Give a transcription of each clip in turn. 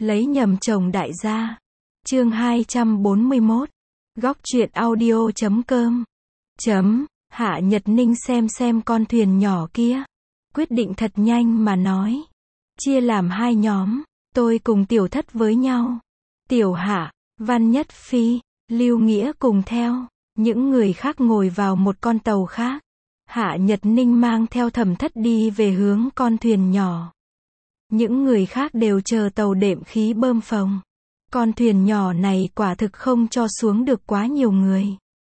Lấy nhầm chồng đại gia. Chương 241. Góc truyện audio.com. Hạ Nhật Ninh xem con thuyền nhỏ kia. Quyết định thật nhanh mà nói. Chia làm hai nhóm. Tôi cùng Tiểu Thất với nhau. Tiểu Hạ, Văn Nhất Phi, Lưu Nghĩa cùng theo. Những người khác ngồi vào một con tàu khác. Hạ Nhật Ninh mang theo Thẩm Thất đi về hướng con thuyền nhỏ. Những người khác đều chờ tàu đệm khí bơm phồng. Con thuyền nhỏ này quả thực không cho xuống được quá nhiều người.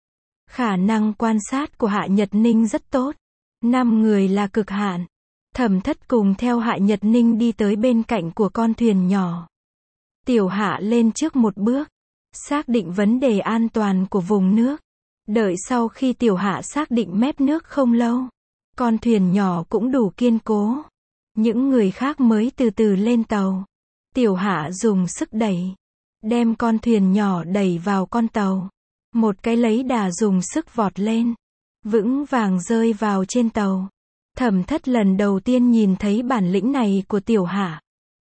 Khả năng quan sát của Hạ Nhật Ninh rất tốt. 5 người là cực hạn. Thẩm Thất cùng theo Hạ Nhật Ninh đi tới bên cạnh của con thuyền nhỏ. Tiểu Hạ lên trước một bước. Xác định vấn đề an toàn của vùng nước. Đợi sau khi Tiểu Hạ xác định mép nước không lâu. Con thuyền nhỏ cũng đủ kiên cố. Những người khác mới từ từ lên tàu. Tiểu Hạ dùng sức đẩy. Đem con thuyền nhỏ đẩy vào con tàu. Một cái lấy đà dùng sức vọt lên. Vững vàng rơi vào trên tàu. Thẩm Thất lần đầu tiên nhìn thấy bản lĩnh này của Tiểu Hạ.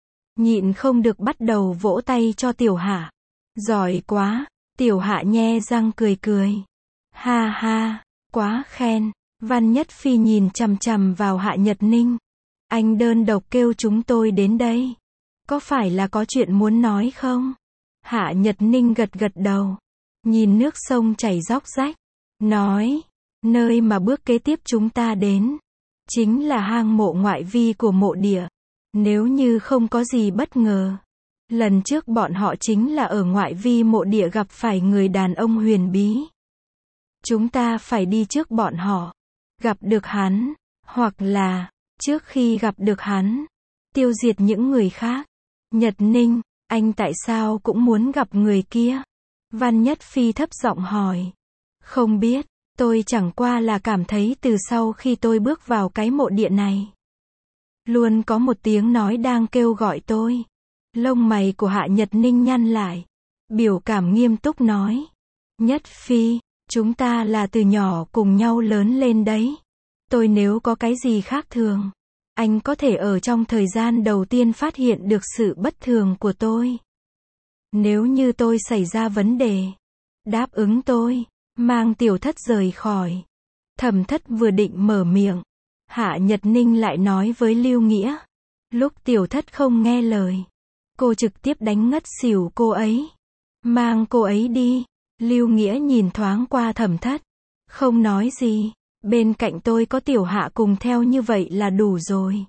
Nhịn không được bắt đầu vỗ tay cho Tiểu Hạ. Giỏi quá. Tiểu Hạ nhe răng cười cười. Ha ha, quá khen. Văn Nhất Phi nhìn chằm chằm vào Hạ Nhật Ninh. Anh đơn độc kêu chúng tôi đến đây. Có phải là có chuyện muốn nói không? Hạ Nhật Ninh gật gật đầu. Nhìn nước sông chảy róc rách. Nói, nơi mà bước kế tiếp chúng ta đến. Chính là hang mộ ngoại vi của mộ địa. Nếu như không có gì bất ngờ. Lần trước bọn họ chính là ở ngoại vi mộ địa gặp phải người đàn ông huyền bí. Chúng ta phải đi trước bọn họ. Gặp được hắn. Hoặc là, trước khi gặp được hắn. Tiêu diệt những người khác. Nhật Ninh, anh tại sao cũng muốn gặp người kia? Văn Nhất Phi thấp giọng hỏi. Không biết, tôi chẳng qua là cảm thấy từ sau khi tôi bước vào cái mộ địa này. Luôn có một tiếng nói đang kêu gọi tôi. Lông mày của Hạ Nhật Ninh nhăn lại. Biểu cảm nghiêm túc nói. Nhất Phi, chúng ta là từ nhỏ cùng nhau lớn lên đấy. Tôi nếu có cái gì khác thường. Anh có thể ở trong thời gian đầu tiên phát hiện được sự bất thường của tôi. Nếu như tôi xảy ra vấn đề. Đáp ứng tôi. Mang Tiểu Thất rời khỏi. Thẩm Thất vừa định mở miệng. Hạ Nhật Ninh lại nói với Lưu Nghĩa. Lúc Tiểu Thất không nghe lời. Cô trực tiếp đánh ngất xỉu cô ấy. Mang cô ấy đi. Lưu Nghĩa nhìn thoáng qua Thẩm Thất. Không nói gì. Bên cạnh tôi có Tiểu Hạ cùng theo như vậy là đủ rồi.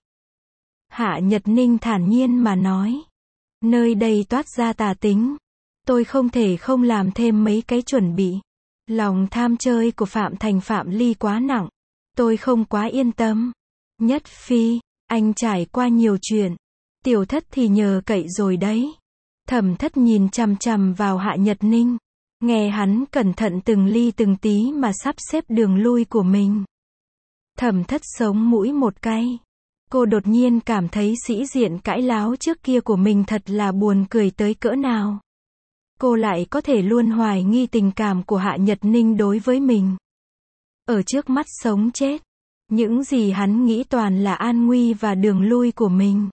Hạ Nhật Ninh thản nhiên mà nói. Nơi đây toát ra tà tính. Tôi không thể không làm thêm mấy cái chuẩn bị. Lòng tham chơi của Phạm Thành Phạm Ly quá nặng. Tôi không quá yên tâm. Nhất Phi, anh trải qua nhiều chuyện. Tiểu Thất thì nhờ cậy rồi đấy. Thẩm Thất nhìn chằm chằm vào Hạ Nhật Ninh. Nghe hắn cẩn thận từng ly từng tí mà sắp xếp đường lui của mình. Thẩm Thất sống mũi một cái. Cô đột nhiên cảm thấy sĩ diện cãi láo trước kia của mình thật là buồn cười tới cỡ nào. Cô lại có thể luôn hoài nghi tình cảm của Hạ Nhật Ninh đối với mình. Ở trước mắt sống chết. Những gì hắn nghĩ toàn là an nguy và đường lui của mình.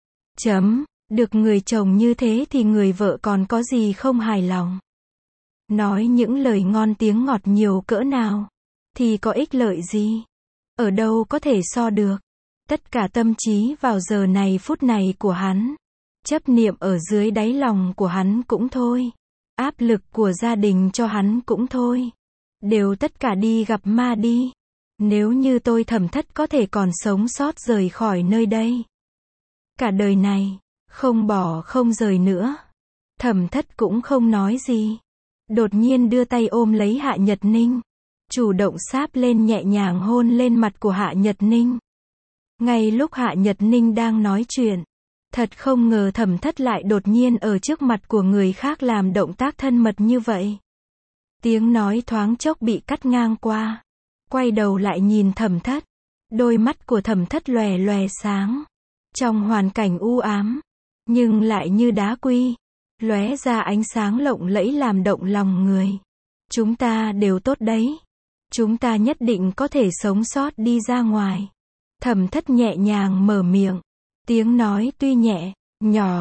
Được người chồng như thế thì người vợ còn có gì không hài lòng. Nói những lời ngon tiếng ngọt nhiều cỡ nào. Thì có ích lợi gì. Ở đâu có thể so được. Tất cả tâm trí vào giờ này phút này của hắn. Chấp niệm ở dưới đáy lòng của hắn cũng thôi. Áp lực của gia đình cho hắn cũng thôi. Đều tất cả đi gặp ma đi. Nếu như tôi Thẩm Thất có thể còn sống sót rời khỏi nơi đây. Cả đời này, không bỏ không rời nữa. Thẩm Thất cũng không nói gì. Đột nhiên đưa tay ôm lấy Hạ Nhật Ninh. Chủ động sáp lên nhẹ nhàng hôn lên mặt của Hạ Nhật Ninh. Ngay lúc Hạ Nhật Ninh đang nói chuyện. Thật không ngờ Thẩm Thất lại đột nhiên ở trước mặt của người khác làm động tác thân mật như vậy. Tiếng nói thoáng chốc bị cắt ngang qua. Quay đầu lại nhìn Thẩm Thất. Đôi mắt của Thẩm Thất lòe lòe sáng. Trong hoàn cảnh u ám. Nhưng lại như đá quy. Lóe ra ánh sáng lộng lẫy làm động lòng người. Chúng ta đều tốt đấy. Chúng ta nhất định có thể sống sót đi ra ngoài. Thẩm Thất nhẹ nhàng mở miệng. Tiếng nói tuy nhẹ, nhỏ,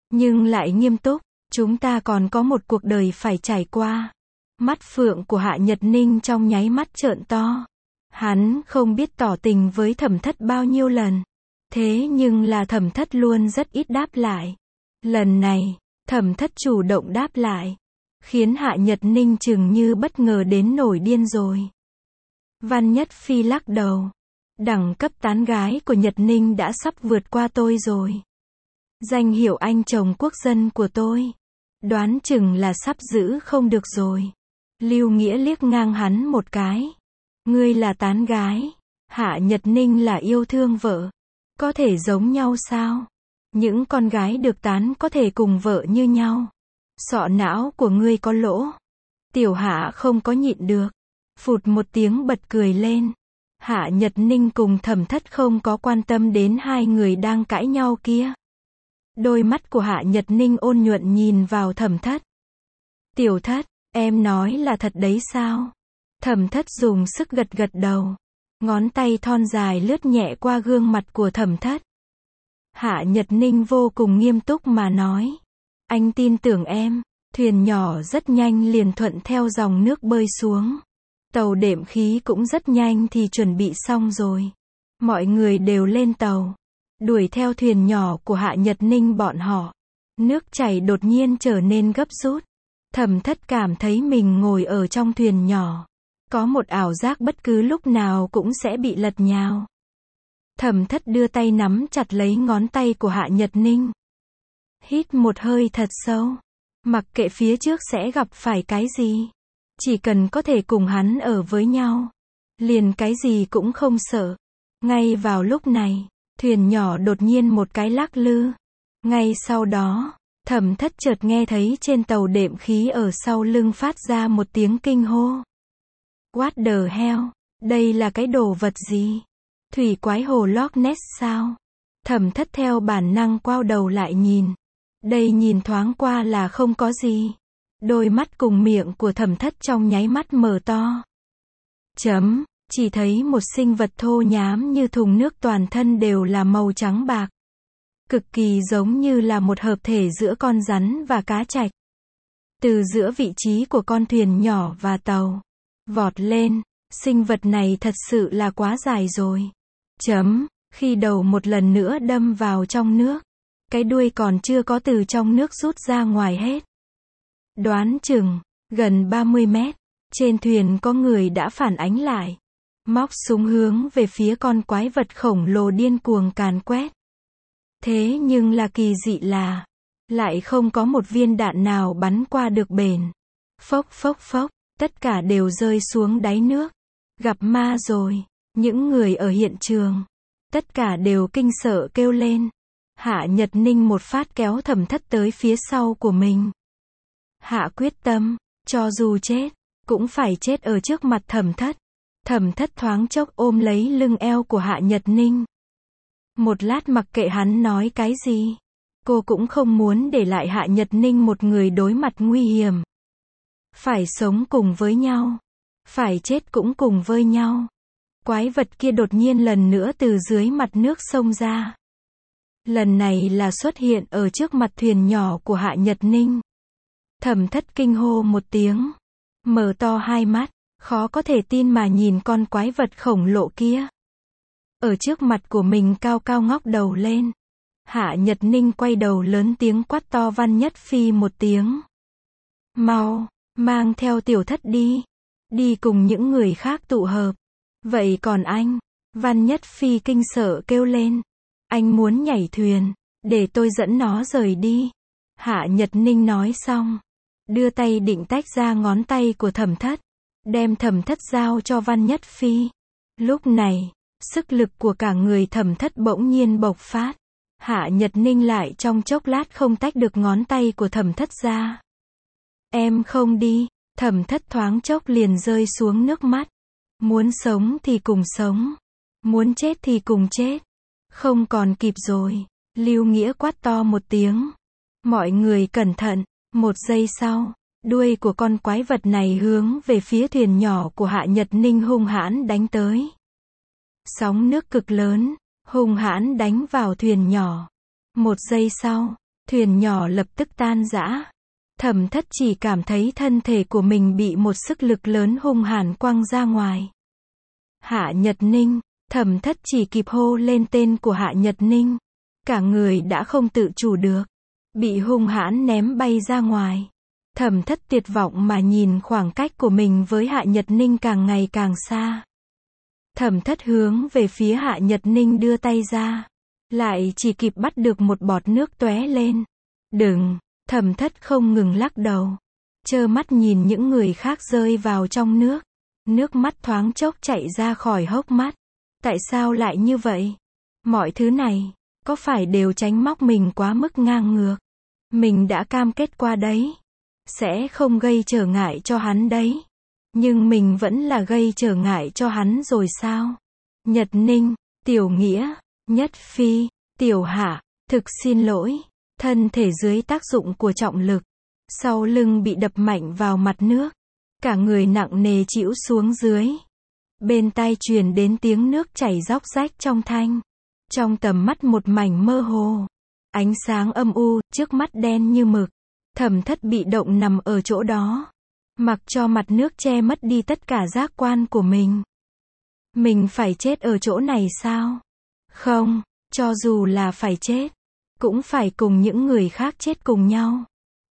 nhưng lại nghiêm túc. Chúng ta còn có một cuộc đời phải trải qua. Mắt phượng của Hạ Nhật Ninh trong nháy mắt trợn to. Hắn không biết tỏ tình với Thẩm Thất bao nhiêu lần. Thế nhưng là Thẩm Thất luôn rất ít đáp lại. Lần này, Thẩm Thất chủ động đáp lại. Khiến Hạ Nhật Ninh chừng như bất ngờ đến nổi điên rồi. Văn Nhất Phi lắc đầu. Đẳng cấp tán gái của Nhật Ninh đã sắp vượt qua tôi rồi. Danh hiệu anh chồng quốc dân của tôi. Đoán chừng là sắp giữ không được rồi. Lưu Nghĩa liếc ngang hắn một cái. Ngươi là tán gái. Hạ Nhật Ninh là yêu thương vợ. Có thể giống nhau sao? Những con gái được tán có thể cùng vợ như nhau. Sọ não của ngươi có lỗ. Tiểu Hạ không có nhịn được. Phụt một tiếng bật cười lên. Hạ Nhật Ninh cùng Thẩm Thất không có quan tâm đến hai người đang cãi nhau kia. Đôi mắt của Hạ Nhật Ninh ôn nhuận nhìn vào Thẩm Thất. Tiểu Thất, em nói là thật đấy sao? Thẩm Thất dùng sức gật gật đầu. Ngón tay thon dài lướt nhẹ qua gương mặt của Thẩm Thất. Hạ Nhật Ninh vô cùng nghiêm túc mà nói. Anh tin tưởng em. Thuyền nhỏ rất nhanh liền thuận theo dòng nước bơi xuống. Tàu đệm khí cũng rất nhanh thì chuẩn bị xong rồi. Mọi người đều lên tàu. Đuổi theo thuyền nhỏ của Hạ Nhật Ninh bọn họ. Nước chảy đột nhiên trở nên gấp rút. Thẩm Thất cảm thấy mình ngồi ở trong thuyền nhỏ. Có một ảo giác bất cứ lúc nào cũng sẽ bị lật nhào. Thẩm Thất đưa tay nắm chặt lấy ngón tay của Hạ Nhật Ninh. Hít một hơi thật sâu. Mặc kệ phía trước sẽ gặp phải cái gì. Chỉ cần có thể cùng hắn ở với nhau. Liền cái gì cũng không sợ. Ngay vào lúc này, thuyền nhỏ đột nhiên một cái lắc lư. Ngay sau đó, Thẩm Thất chợt nghe thấy trên tàu đệm khí ở sau lưng phát ra một tiếng kinh hô. What the hell? Đây là cái đồ vật gì? Thủy quái hồ Loch Ness sao? Thẩm Thất theo bản năng quay đầu lại nhìn. Đây nhìn thoáng qua là không có gì. Đôi mắt cùng miệng của Thẩm Thất trong nháy mắt mở to. Chỉ thấy một sinh vật thô nhám như thùng nước toàn thân đều là màu trắng bạc. Cực kỳ giống như là một hợp thể giữa con rắn và cá trạch. Từ giữa vị trí của con thuyền nhỏ và tàu. Vọt lên, sinh vật này thật sự là quá dài rồi. Khi đầu một lần nữa đâm vào trong nước. Cái đuôi còn chưa có từ trong nước rút ra ngoài hết. Đoán chừng, gần 30 mét, trên thuyền có người đã phản ánh lại. Móc súng hướng về phía con quái vật khổng lồ điên cuồng càn quét. Thế nhưng là kỳ dị là, lại không có một viên đạn nào bắn qua được bền. Phốc phốc phốc, tất cả đều rơi xuống đáy nước. Gặp ma rồi, những người ở hiện trường. Tất cả đều kinh sợ kêu lên. Hạ Nhật Ninh một phát kéo Thẩm Thất tới phía sau của mình. Hạ quyết tâm, cho dù chết, cũng phải chết ở trước mặt Thẩm Thất. Thẩm Thất thoáng chốc ôm lấy lưng eo của Hạ Nhật Ninh. Một lát mặc kệ hắn nói cái gì. Cô cũng không muốn để lại Hạ Nhật Ninh một người đối mặt nguy hiểm. Phải sống cùng với nhau. Phải chết cũng cùng với nhau. Quái vật kia đột nhiên lần nữa từ dưới mặt nước xông ra. Lần này là xuất hiện ở trước mặt thuyền nhỏ của Hạ Nhật Ninh. Thẩm Thất kinh hô một tiếng. Mở to hai mắt, khó có thể tin mà nhìn con quái vật khổng lồ kia. Ở trước mặt của mình cao cao ngóc đầu lên. Hạ Nhật Ninh quay đầu lớn tiếng quát to Văn Nhất Phi một tiếng. Mau, mang theo Tiểu Thất đi. Đi cùng những người khác tụ hợp. Vậy còn anh? Văn Nhất Phi kinh sợ kêu lên. Anh muốn nhảy thuyền. Để tôi dẫn nó rời đi. Hạ Nhật Ninh nói xong. Đưa tay định tách ra ngón tay của Thẩm Thất. Đem Thẩm Thất giao cho Văn Nhất Phi. Lúc này, sức lực của cả người Thẩm Thất bỗng nhiên bộc phát. Hạ Nhật Ninh lại trong chốc lát không tách được ngón tay của Thẩm Thất ra. Em không đi. Thẩm Thất thoáng chốc liền rơi xuống nước mắt. Muốn sống thì cùng sống. Muốn chết thì cùng chết. Không còn kịp rồi. Lưu Nghĩa quát to một tiếng. Mọi người cẩn thận. Một giây sau, đuôi của con quái vật này hướng về phía thuyền nhỏ của Hạ Nhật Ninh hung hãn đánh tới. Sóng nước cực lớn, hung hãn đánh vào thuyền nhỏ. Một giây sau, Thuyền nhỏ lập tức tan rã. Thẩm Thất chỉ cảm thấy thân thể của mình bị một sức lực lớn hung hãn quăng ra ngoài. Hạ Nhật Ninh, Thẩm Thất chỉ kịp hô lên tên của Hạ Nhật Ninh. Cả người đã không tự chủ được, bị hung hãn ném bay ra ngoài. Thẩm Thất tuyệt vọng mà nhìn khoảng cách của mình với Hạ Nhật Ninh càng ngày càng xa. Thẩm Thất hướng về phía Hạ Nhật Ninh đưa tay ra, lại chỉ kịp bắt được một bọt nước tóe lên. Đừng, Thẩm Thất không ngừng lắc đầu, trơ mắt nhìn những người khác rơi vào trong nước. Nước mắt thoáng chốc chảy ra khỏi hốc mắt. Tại sao lại như vậy? Mọi thứ này, có phải đều tránh móc mình quá mức ngang ngược? Mình đã cam kết qua đấy, sẽ không gây trở ngại cho hắn đấy. Nhưng mình vẫn là gây trở ngại cho hắn rồi sao? Nhật Ninh, Tiểu Nghĩa, Nhất Phi, Tiểu Hạ, thực xin lỗi. Thân thể dưới tác dụng của trọng lực, sau lưng bị đập mạnh vào mặt nước. Cả người nặng nề chĩu xuống dưới. Bên tai truyền đến tiếng nước chảy róc rách trong thanh. Trong tầm mắt một mảnh mơ hồ. Ánh sáng âm u, trước mắt đen như mực. Thẩm Thất bị động nằm ở chỗ đó. Mặc cho mặt nước che mất đi tất cả giác quan của mình. Mình phải chết ở chỗ này sao? Không, cho dù là phải chết, cũng phải cùng những người khác chết cùng nhau.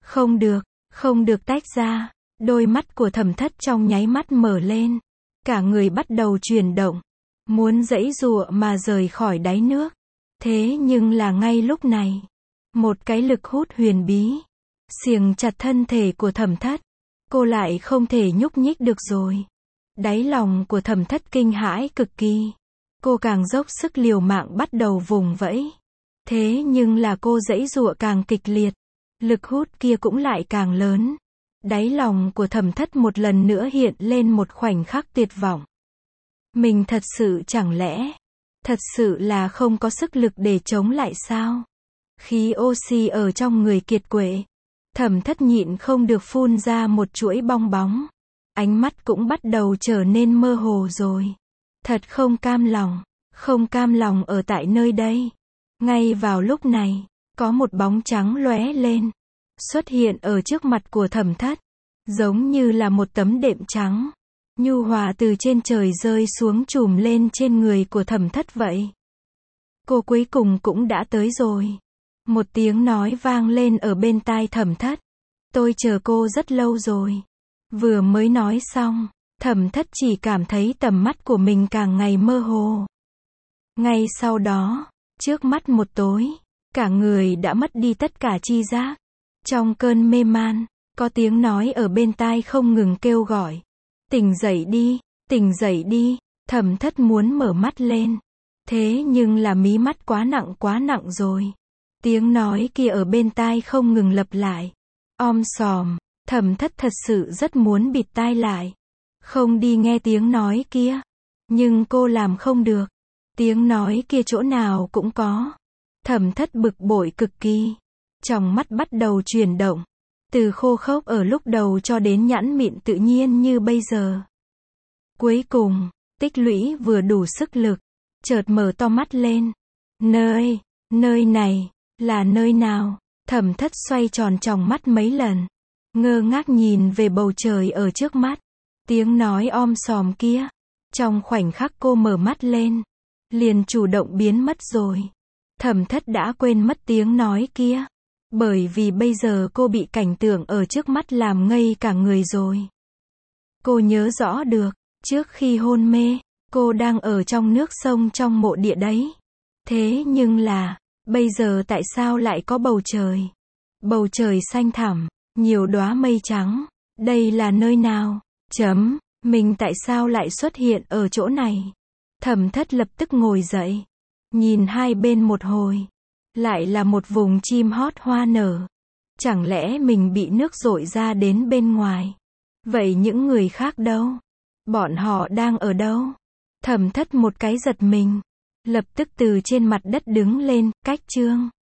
Không được tách ra. Đôi mắt của Thẩm Thất trong nháy mắt mở lên. Cả người bắt đầu chuyển động. Muốn giãy giụa mà rời khỏi đáy nước. Thế nhưng là ngay lúc này, một cái lực hút huyền bí xiềng chặt thân thể của Thẩm Thất. Cô lại không thể nhúc nhích được rồi. Đáy lòng của Thẩm Thất kinh hãi cực kỳ. Cô càng dốc sức liều mạng bắt đầu vùng vẫy. Thế nhưng là cô giãy giụa càng kịch liệt. Lực hút kia cũng lại càng lớn. Đáy lòng của Thẩm Thất một lần nữa hiện lên một khoảnh khắc tuyệt vọng. Mình thật sự chẳng lẽ, thật sự là không có sức lực để chống lại sao? Khí oxy ở trong người kiệt quệ. Thẩm Thất nhịn không được phun ra một chuỗi bong bóng. Ánh mắt cũng bắt đầu trở nên mơ hồ rồi. Thật không cam lòng ở tại nơi đây. Ngay vào lúc này, có một bóng trắng lóe lên, xuất hiện ở trước mặt của Thẩm Thất, giống như là một tấm đệm trắng, nhu hòa từ trên trời rơi xuống trùm lên trên người của Thẩm Thất vậy. Cô cuối cùng cũng đã tới rồi. Một tiếng nói vang lên ở bên tai Thẩm Thất. Tôi chờ cô rất lâu rồi. Vừa mới nói xong, Thẩm Thất chỉ cảm thấy tầm mắt của mình càng ngày mơ hồ. Ngay sau đó, trước mắt một tối, cả người đã mất đi tất cả chi giác. Trong cơn mê man, có tiếng nói ở bên tai không ngừng kêu gọi. Tỉnh dậy đi, Thẩm Thất muốn mở mắt lên. Thế nhưng là mí mắt quá nặng rồi. Tiếng nói kia ở bên tai không ngừng lặp lại. Om sòm, Thẩm Thất thật sự rất muốn bịt tai lại. Không đi nghe tiếng nói kia. Nhưng cô làm không được. Tiếng nói kia chỗ nào cũng có. Thẩm Thất bực bội cực kỳ. Trong mắt bắt đầu chuyển động. Từ khô khốc ở lúc đầu cho đến nhẵn mịn tự nhiên như bây giờ. Cuối cùng, tích lũy vừa đủ sức lực. Chợt mở to mắt lên. Nơi này, là nơi nào? Thẩm Thất xoay tròn tròng mắt mấy lần. Ngơ ngác nhìn về bầu trời ở trước mắt. Tiếng nói om sòm kia. Trong khoảnh khắc cô mở mắt lên, liền chủ động biến mất rồi. Thẩm Thất đã quên mất tiếng nói kia. Bởi vì bây giờ cô bị cảnh tượng ở trước mắt làm ngây cả người rồi. Cô nhớ rõ được, trước khi hôn mê, cô đang ở trong nước sông trong mộ địa đấy. Thế nhưng là, bây giờ tại sao lại có bầu trời? Bầu trời xanh thẳm, nhiều đóa mây trắng. Đây là nơi nào? Mình tại sao lại xuất hiện ở chỗ này? Thẩm Thất lập tức ngồi dậy, nhìn hai bên một hồi. Lại là một vùng chim hót hoa nở. Chẳng lẽ mình bị nước dội ra đến bên ngoài? Vậy những người khác đâu? Bọn họ đang ở đâu? Thẩm Thất một cái giật mình, lập tức từ trên mặt đất đứng lên, cách chương.